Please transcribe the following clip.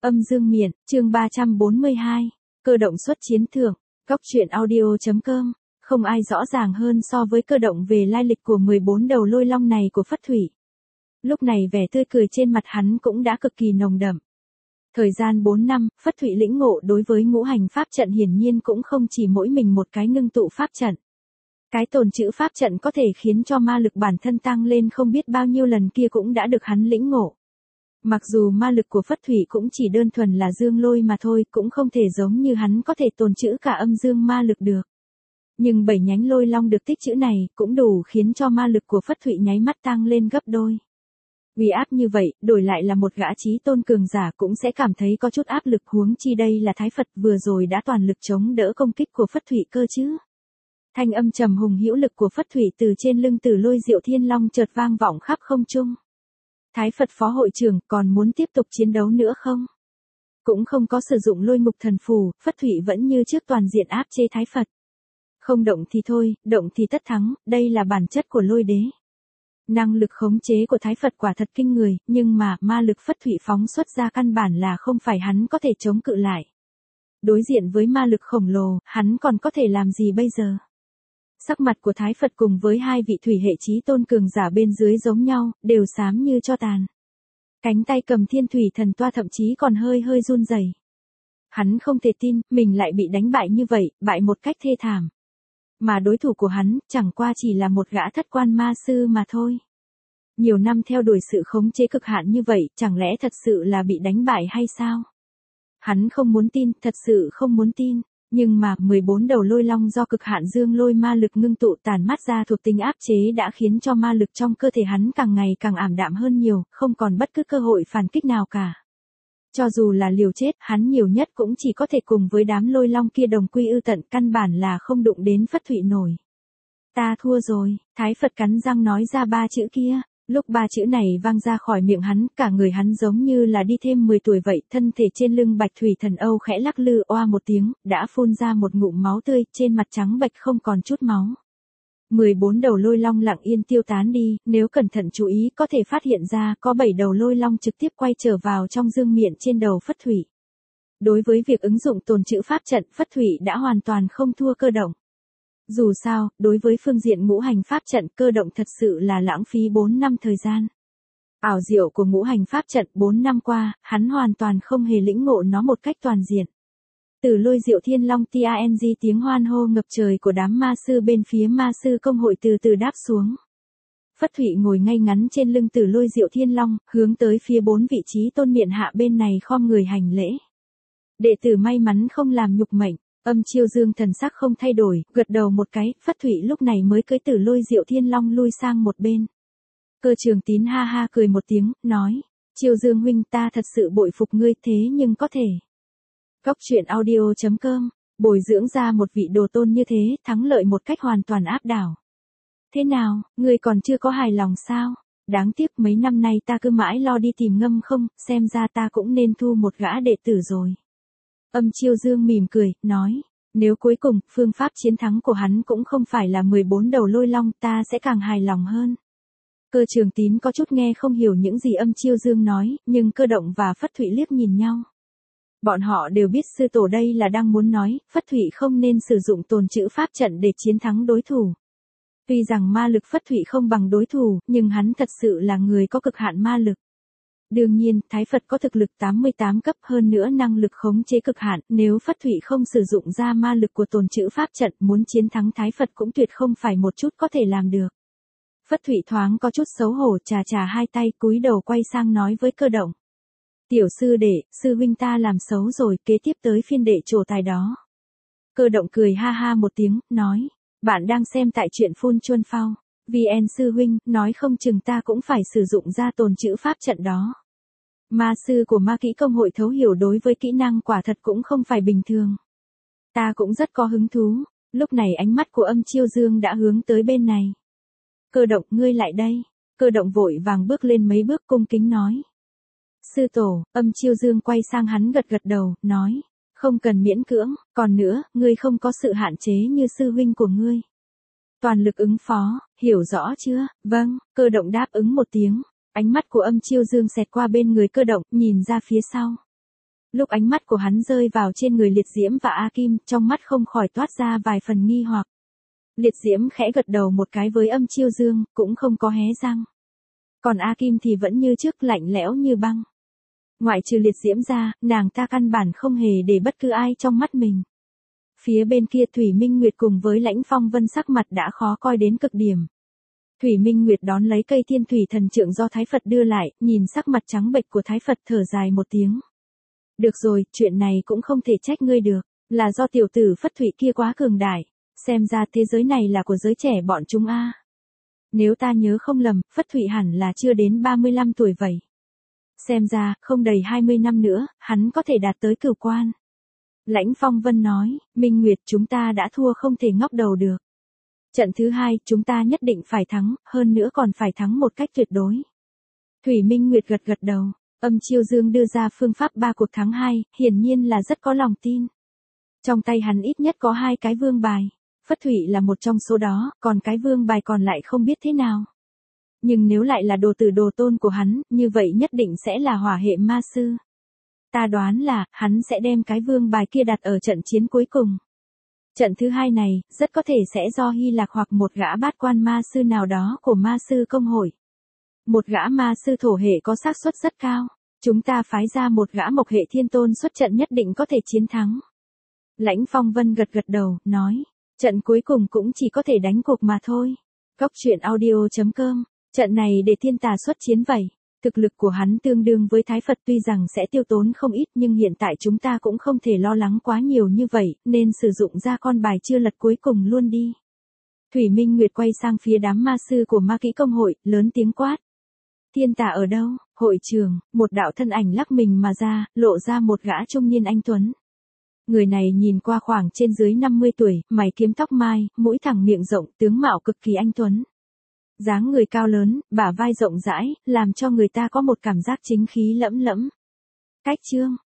Âm dương miện, chương 342, cơ động xuất chiến thưởng, góc truyện audio.com, không ai rõ ràng hơn so với cơ động về lai lịch của 14 đầu lôi long này của Phất Thủy. Lúc này vẻ tươi cười trên mặt hắn cũng đã cực kỳ nồng đậm. Thời gian 4 năm, Phất Thủy lĩnh ngộ đối với ngũ hành pháp trận hiển nhiên cũng không chỉ mỗi mình một cái ngưng tụ pháp trận. Cái tồn trữ pháp trận có thể khiến cho ma lực bản thân tăng lên không biết bao nhiêu lần kia cũng đã được hắn lĩnh ngộ. Mặc dù ma lực của Phất Thủy cũng chỉ đơn thuần là dương lôi mà thôi, cũng không thể giống như hắn có thể tồn trữ cả âm dương ma lực được. Nhưng 7 nhánh lôi long được tích trữ này cũng đủ khiến cho ma lực của Phất Thủy nháy mắt tăng lên gấp đôi. Uy áp như vậy, đổi lại là một gã chí tôn cường giả cũng sẽ cảm thấy có chút áp lực, huống chi đây là Thái Phật vừa rồi đã toàn lực chống đỡ công kích của Phất Thủy cơ chứ. Thanh âm trầm hùng hữu lực của Phất Thủy từ trên lưng Tử Lôi Diệu Thiên Long chợt vang vọng khắp không trung. Thái Phật phó hội trưởng còn muốn tiếp tục chiến đấu nữa không? Cũng không có sử dụng lôi ngục thần phù, Phất Thủy vẫn như trước toàn diện áp chế Thái Phật. Không động thì thôi, động thì tất thắng, đây là bản chất của lôi đế. Năng lực khống chế của Thái Phật quả thật kinh người, nhưng mà ma lực Phất Thủy phóng xuất ra căn bản là không phải hắn có thể chống cự lại. Đối diện với ma lực khổng lồ, hắn còn có thể làm gì bây giờ? Sắc mặt của Thái Phật cùng với hai vị thủy hệ chí tôn cường giả bên dưới giống nhau, đều xám như tro tàn. Cánh tay cầm thiên thủy thần toa thậm chí còn hơi run rẩy. Hắn không thể tin, mình lại bị đánh bại như vậy, bại một cách thê thảm. Mà đối thủ của hắn, chẳng qua chỉ là một gã thất quan ma sư mà thôi. Nhiều năm theo đuổi sự khống chế cực hạn như vậy, chẳng lẽ thật sự là bị đánh bại hay sao? Hắn không muốn tin, thật sự không muốn tin. Nhưng mà 14 đầu lôi long do cực hạn dương lôi ma lực ngưng tụ tản mát ra thuộc tính áp chế đã khiến cho ma lực trong cơ thể hắn càng ngày càng ảm đạm hơn nhiều, không còn bất cứ cơ hội phản kích nào cả. Cho dù là liều chết, hắn nhiều nhất cũng chỉ có thể cùng với đám lôi long kia đồng quy ư tận, căn bản là không đụng đến Phất Thủy nổi. Ta thua rồi, Thái Phật cắn răng nói ra 3 chữ kia. Lúc 3 chữ này vang ra khỏi miệng hắn, cả người hắn giống như là đi thêm 10 tuổi vậy, thân thể trên lưng Bạch Thủy Thần Âu khẽ lắc lư oa một tiếng, đã phun ra một ngụm máu tươi, trên mặt trắng bệch không còn chút máu. 14 đầu lôi long lặng yên tiêu tán đi, nếu cẩn thận chú ý có thể phát hiện ra có 7 đầu lôi long trực tiếp quay trở vào trong dương miện trên đầu Phất Thủy. Đối với việc ứng dụng tồn trữ pháp trận, Phất Thủy đã hoàn toàn không thua cơ động. Dù sao, đối với phương diện ngũ hành pháp trận, cơ động thật sự là lãng phí 4 năm thời gian. Ảo diệu của ngũ hành pháp trận 4 năm qua, hắn hoàn toàn không hề lĩnh ngộ nó một cách toàn diện. Tử Lôi Diệu Thiên Long TANG, tiếng hoan hô ngập trời của đám ma sư bên phía ma sư công hội từ từ đáp xuống. Phất Thủy ngồi ngay ngắn trên lưng Tử Lôi Diệu Thiên Long, hướng tới phía 4 vị trí tôn miện hạ bên này khom người hành lễ. Đệ tử may mắn không làm nhục mệnh. Âm Chiêu Dương thần sắc không thay đổi, gật đầu một cái, Phất Thủy lúc này mới cưỡi Tử Lôi Diệu Thiên Long lui sang một bên. Cơ Trường Tín ha ha cười một tiếng, nói, Chiêu Dương huynh, ta thật sự bội phục ngươi, thế nhưng có thể. Góc truyện audio.com, bồi dưỡng ra một vị đồ tôn như thế, thắng lợi một cách hoàn toàn áp đảo. Thế nào, ngươi còn chưa có hài lòng sao? Đáng tiếc mấy năm nay ta cứ mãi lo đi tìm ngâm không, xem ra ta cũng nên thu một gã đệ tử rồi. Âm Chiêu Dương mỉm cười, nói, nếu cuối cùng, phương pháp chiến thắng của hắn cũng không phải là 14 đầu lôi long, ta sẽ càng hài lòng hơn. Cơ Trường Tín có chút nghe không hiểu những gì Âm Chiêu Dương nói, nhưng cơ động và Phất Thủy liếc nhìn nhau. Bọn họ đều biết sư tổ đây là đang muốn nói, Phất Thủy không nên sử dụng tồn trữ pháp trận để chiến thắng đối thủ. Tuy rằng ma lực Phất Thủy không bằng đối thủ, nhưng hắn thật sự là người có cực hạn ma lực. Đương nhiên, Thái Phật có thực lực 88 cấp, hơn nữa năng lực khống chế cực hạn, nếu Phất Thủy không sử dụng ra ma lực của tồn trữ pháp trận, muốn chiến thắng Thái Phật cũng tuyệt không phải một chút có thể làm được. Phất Thủy thoáng có chút xấu hổ, chà hai tay, cúi đầu quay sang nói với cơ động. Tiểu sư đệ, sư huynh ta làm xấu rồi, kế tiếp tới phiên đệ trổ tài đó. Cơ động cười ha ha một tiếng, nói, bạn đang xem tại truyện Phun Chuân Phao. VN sư huynh, nói không chừng ta cũng phải sử dụng ra tồn trữ pháp trận đó. Ma sư của ma kỹ công hội thấu hiểu đối với kỹ năng quả thật cũng không phải bình thường. Ta cũng rất có hứng thú, lúc này ánh mắt của Âm Chiêu Dương đã hướng tới bên này. Cơ động, ngươi lại đây. Cơ động vội vàng bước lên mấy bước cung kính nói. Sư tổ, Âm Chiêu Dương quay sang hắn gật đầu, nói, không cần miễn cưỡng, còn nữa, ngươi không có sự hạn chế như sư huynh của ngươi. Toàn lực ứng phó, hiểu rõ chưa? Vâng, cơ động đáp ứng một tiếng. Ánh mắt của Âm Chiêu Dương xẹt qua bên người cơ động, nhìn ra phía sau. Lúc ánh mắt của hắn rơi vào trên người Liệt Diễm và A Kim, trong mắt không khỏi toát ra vài phần nghi hoặc. Liệt Diễm khẽ gật đầu một cái với Âm Chiêu Dương, cũng không có hé răng. Còn A Kim thì vẫn như trước lạnh lẽo như băng. Ngoại trừ Liệt Diễm ra, nàng ta căn bản không hề để bất cứ ai trong mắt mình. Phía bên kia Thủy Minh Nguyệt cùng với Lãnh Phong Vân sắc mặt đã khó coi đến cực điểm. Thủy Minh Nguyệt đón lấy cây Thiên Thủy Thần Trượng do Thái Phật đưa lại, nhìn sắc mặt trắng bệch của Thái Phật thở dài một tiếng. Được rồi, chuyện này cũng không thể trách ngươi được, là do tiểu tử Phất Thủy kia quá cường đại, xem ra thế giới này là của giới trẻ bọn chúng a. Nếu ta nhớ không lầm, Phất Thủy hẳn là chưa đến 35 tuổi vậy. Xem ra, không đầy 20 năm nữa, hắn có thể đạt tới cửu quan. Lãnh Phong Vân nói, Minh Nguyệt chúng ta đã thua không thể ngóc đầu được. Trận thứ 2, chúng ta nhất định phải thắng, hơn nữa còn phải thắng một cách tuyệt đối. Thủy Minh Nguyệt gật gật đầu, Âm Chiêu Dương đưa ra phương pháp 3 cuộc thắng 2, hiển nhiên là rất có lòng tin. Trong tay hắn ít nhất có 2 cái vương bài, Phất Thủy là một trong số đó, còn cái vương bài còn lại không biết thế nào. Nhưng nếu lại là đồ tử đồ tôn của hắn, như vậy nhất định sẽ là hỏa hệ ma sư. Ta đoán là, hắn sẽ đem cái vương bài kia đặt ở trận chiến cuối cùng. Trận thứ 2 này, rất có thể sẽ do Hy Lạc hoặc một gã bát quan ma sư nào đó của ma sư công hội. Một gã ma sư thổ hệ có xác suất rất cao. Chúng ta phái ra một gã mộc hệ thiên tôn xuất trận nhất định có thể chiến thắng. Lãnh Phong Vân gật gật đầu, nói. Trận cuối cùng cũng chỉ có thể đánh cuộc mà thôi. Góc truyện audio.com. Trận này để thiên tà xuất chiến vậy. Thực lực của hắn tương đương với Thái Phật tuy rằng sẽ tiêu tốn không ít nhưng hiện tại chúng ta cũng không thể lo lắng quá nhiều như vậy, nên sử dụng ra con bài chưa lật cuối cùng luôn đi. Thủy Minh Nguyệt quay sang phía đám ma sư của ma kỹ công hội, lớn tiếng quát. Thiên tà ở đâu? Hội trường, một đạo thân ảnh lắc mình mà ra, lộ ra một gã trung niên anh tuấn. Người này nhìn qua khoảng trên dưới 50 tuổi, mày kiếm tóc mai, mũi thẳng miệng rộng, tướng mạo cực kỳ anh tuấn. Dáng người cao lớn, bả vai rộng rãi, làm cho người ta có một cảm giác chính khí lẫm lẫm. Cách chương,